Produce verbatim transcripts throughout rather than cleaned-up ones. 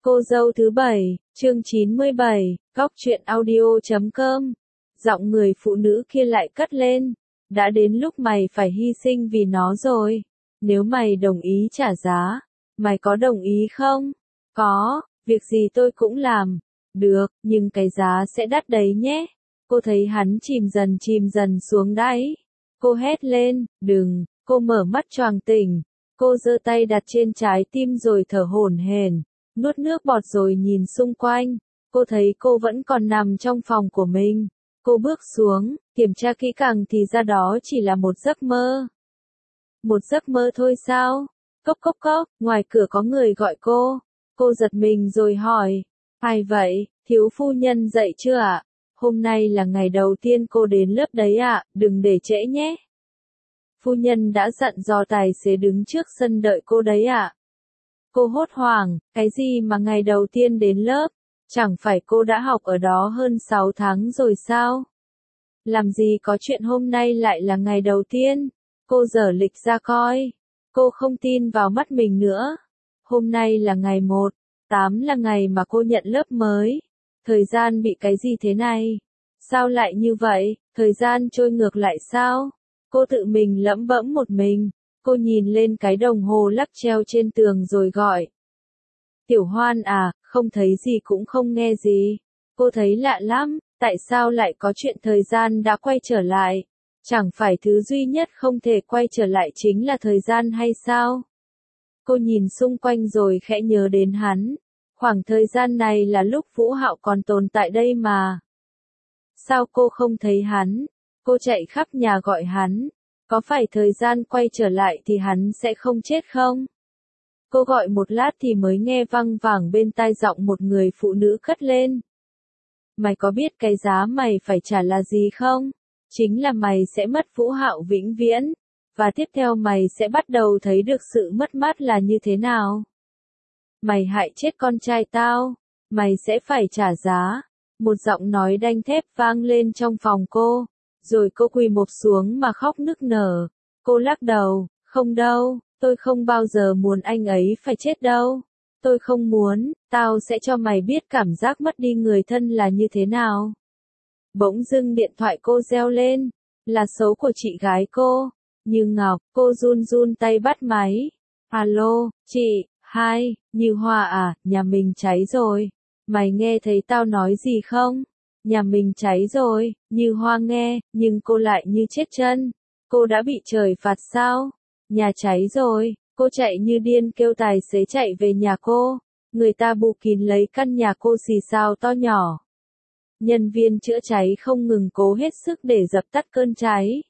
Cô dâu thứ bảy, chương chín mươi bảy, góc truyện audio chấm com. Giọng người phụ nữ kia lại cất lên. Đã đến lúc mày phải hy sinh vì nó rồi. Nếu mày đồng ý trả giá, mày có đồng ý không? Có, việc gì tôi cũng làm. Được, nhưng cái giá sẽ đắt đấy nhé. Cô thấy hắn chìm dần chìm dần xuống đáy. Cô hét lên, đừng, cô mở mắt choàng tỉnh. Cô giơ tay đặt trên trái tim rồi thở hổn hển, nuốt nước bọt rồi nhìn xung quanh. Cô thấy cô vẫn còn nằm trong phòng của mình. Cô bước xuống, kiểm tra kỹ càng thì ra đó chỉ là một giấc mơ. Một giấc mơ thôi sao? Cốc cốc cốc, ngoài cửa có người gọi cô. Cô giật mình rồi hỏi, ai vậy, thiếu phu nhân dậy chưa ạ? Hôm nay là ngày đầu tiên cô đến lớp đấy ạ, đừng để trễ nhé. Phu nhân đã dặn dò tài xế đứng trước sân đợi cô đấy ạ. Cô hốt hoảng, cái gì mà ngày đầu tiên đến lớp? Chẳng phải cô đã học ở đó hơn sáu tháng rồi sao? Làm gì có chuyện hôm nay lại là ngày đầu tiên? Cô dở lịch ra coi. Cô không tin vào mắt mình nữa. Hôm nay là ngày một, tám là ngày mà cô nhận lớp mới. Thời gian bị cái gì thế này? Sao lại như vậy? Thời gian trôi ngược lại sao? Cô tự mình lẩm bẩm một mình. Cô nhìn lên cái đồng hồ lắc treo trên tường rồi gọi. Tiểu Hoan à, không thấy gì cũng không nghe gì. Cô thấy lạ lắm, tại sao lại có chuyện thời gian đã quay trở lại? Chẳng phải thứ duy nhất không thể quay trở lại chính là thời gian hay sao? Cô nhìn xung quanh rồi khẽ nhớ đến hắn. Khoảng thời gian này là lúc Vũ Hạo còn tồn tại đây mà. Sao cô không thấy hắn? Cô chạy khắp nhà gọi hắn. Có phải thời gian quay trở lại thì hắn sẽ không chết không? Cô gọi một lát thì mới nghe văng vẳng bên tai giọng một người phụ nữ cất lên. Mày có biết cái giá mày phải trả là gì không? Chính là mày sẽ mất Vũ Hạo vĩnh viễn. Và tiếp theo mày sẽ bắt đầu thấy được sự mất mát là như thế nào. Mày hại chết con trai tao. Mày sẽ phải trả giá. Một giọng nói đanh thép vang lên trong phòng cô. Rồi cô quỳ mộp xuống mà khóc nức nở. Cô lắc đầu, không đâu, tôi không bao giờ muốn anh ấy phải chết đâu. Tôi không muốn, tao sẽ cho mày biết cảm giác mất đi người thân là như thế nào. Bỗng dưng điện thoại cô reo lên, là số của chị gái cô. Như Ngọc, cô run run tay bắt máy. Alo, chị, hai, Như Hoa à, nhà mình cháy rồi. Mày nghe thấy tao nói gì không? Nhà mình cháy rồi, Như Hoa nghe, nhưng cô lại như chết chân. Cô đã bị trời phạt sao? Nhà cháy rồi, cô chạy như điên kêu tài xế chạy về nhà cô. Người ta bù kín lấy căn nhà cô xì xào to nhỏ. Nhân viên chữa cháy không ngừng cố hết sức để dập tắt cơn cháy.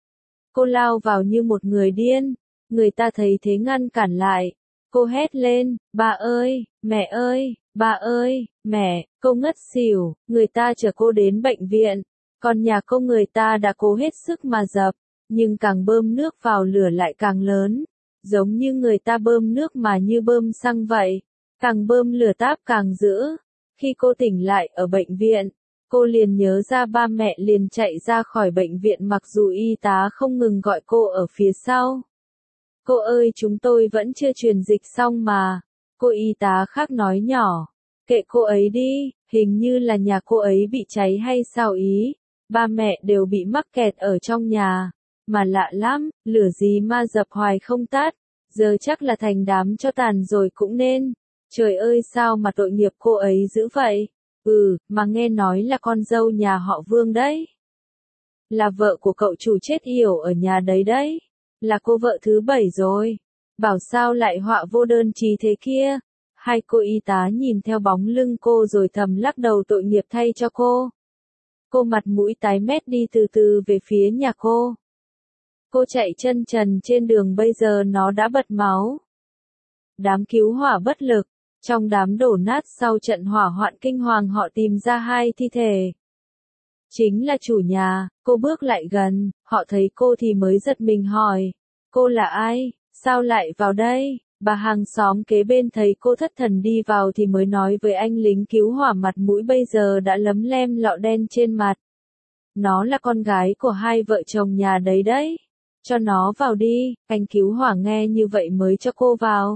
Cô lao vào như một người điên. Người ta thấy thế ngăn cản lại. Cô hét lên, bà ơi, mẹ ơi, bà ơi, mẹ, cô ngất xỉu, người ta chở cô đến bệnh viện, còn nhà cô người ta đã cố hết sức mà dập, nhưng càng bơm nước vào lửa lại càng lớn, giống như người ta bơm nước mà như bơm xăng vậy, càng bơm lửa táp càng dữ. Khi cô tỉnh lại ở bệnh viện, cô liền nhớ ra ba mẹ liền chạy ra khỏi bệnh viện mặc dù y tá không ngừng gọi cô ở phía sau. Cô ơi chúng tôi vẫn chưa truyền dịch xong mà. Cô y tá khác nói nhỏ. Kệ cô ấy đi, hình như là nhà cô ấy bị cháy hay sao ý. Ba mẹ đều bị mắc kẹt ở trong nhà. Mà lạ lắm, lửa gì mà dập hoài không tắt. Giờ chắc là thành đám cho tàn rồi cũng nên. Trời ơi sao mà tội nghiệp cô ấy dữ vậy. Ừ, mà nghe nói là con dâu nhà họ Vương đấy. Là vợ của cậu chủ chết yểu ở nhà đấy đấy. Là cô vợ thứ bảy rồi. Bảo sao lại họa vô đơn chí thế kia. Hai cô y tá nhìn theo bóng lưng cô rồi thầm lắc đầu tội nghiệp thay cho cô. Cô mặt mũi tái mét đi từ từ về phía nhà cô. Cô chạy chân trần trên đường bây giờ nó đã bật máu. Đám cứu hỏa bất lực. Trong đám đổ nát sau trận hỏa hoạn kinh hoàng họ tìm ra hai thi thể. Chính là chủ nhà. Cô bước lại gần, họ thấy cô thì mới giật mình hỏi. Cô là ai? Sao lại vào đây? Bà hàng xóm kế bên thấy cô thất thần đi vào thì mới nói với anh lính cứu hỏa mặt mũi bây giờ đã lấm lem lọ đen trên mặt. Nó là con gái của hai vợ chồng nhà đấy đấy. Cho nó vào đi, anh cứu hỏa nghe như vậy mới cho cô vào.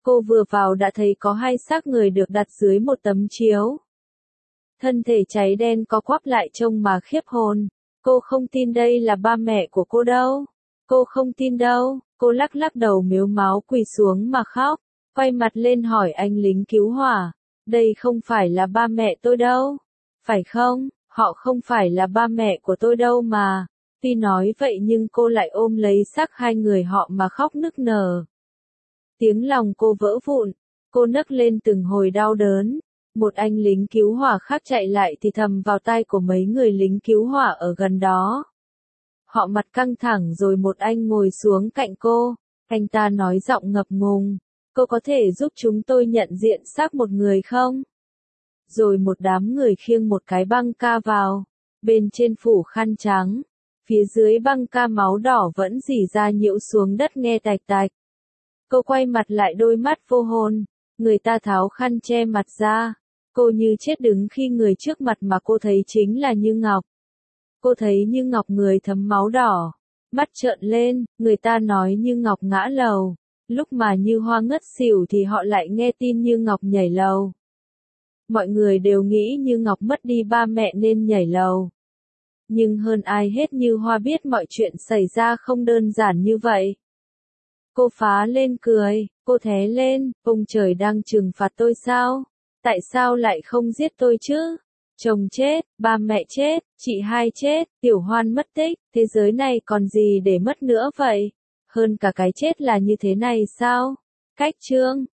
Cô vừa vào đã thấy có hai xác người được đặt dưới một tấm chiếu. Thân thể cháy đen có quắp lại trông mà khiếp hồn. Cô không tin đây là ba mẹ của cô đâu. Cô không tin đâu. Cô lắc lắc đầu mếu máo quỳ xuống mà khóc. Quay mặt lên hỏi anh lính cứu hỏa. Đây không phải là ba mẹ tôi đâu. Phải không? Họ không phải là ba mẹ của tôi đâu mà. Tuy nói vậy nhưng cô lại ôm lấy xác hai người họ mà khóc nức nở. Tiếng lòng cô vỡ vụn. Cô nấc lên từng hồi đau đớn. Một anh lính cứu hỏa khác chạy lại thì thầm vào tai của mấy người lính cứu hỏa ở gần đó. Họ mặt căng thẳng rồi một anh ngồi xuống cạnh cô. Anh ta nói giọng ngập ngùng. Cô có thể giúp chúng tôi nhận diện xác một người không? Rồi một đám người khiêng một cái băng ca vào. Bên trên phủ khăn trắng. Phía dưới băng ca máu đỏ vẫn rỉ ra nhiễu xuống đất nghe tạch tạch. Cô quay mặt lại đôi mắt vô hồn. Người ta tháo khăn che mặt ra. Cô như chết đứng khi người trước mặt mà cô thấy chính là Như Ngọc. Cô thấy Như Ngọc người thấm máu đỏ. Mắt trợn lên, người ta nói Như Ngọc ngã lầu. Lúc mà Như Hoa ngất xỉu thì họ lại nghe tin Như Ngọc nhảy lầu. Mọi người đều nghĩ Như Ngọc mất đi ba mẹ nên nhảy lầu. Nhưng hơn ai hết Như Hoa biết mọi chuyện xảy ra không đơn giản như vậy. Cô phá lên cười, cô thé lên, ông trời đang trừng phạt tôi sao? Tại sao lại không giết tôi chứ? Chồng chết, ba mẹ chết, chị hai chết, Tiểu Hoan mất tích, thế giới này còn gì để mất nữa vậy? Hơn cả cái chết là như thế này sao? Cách chương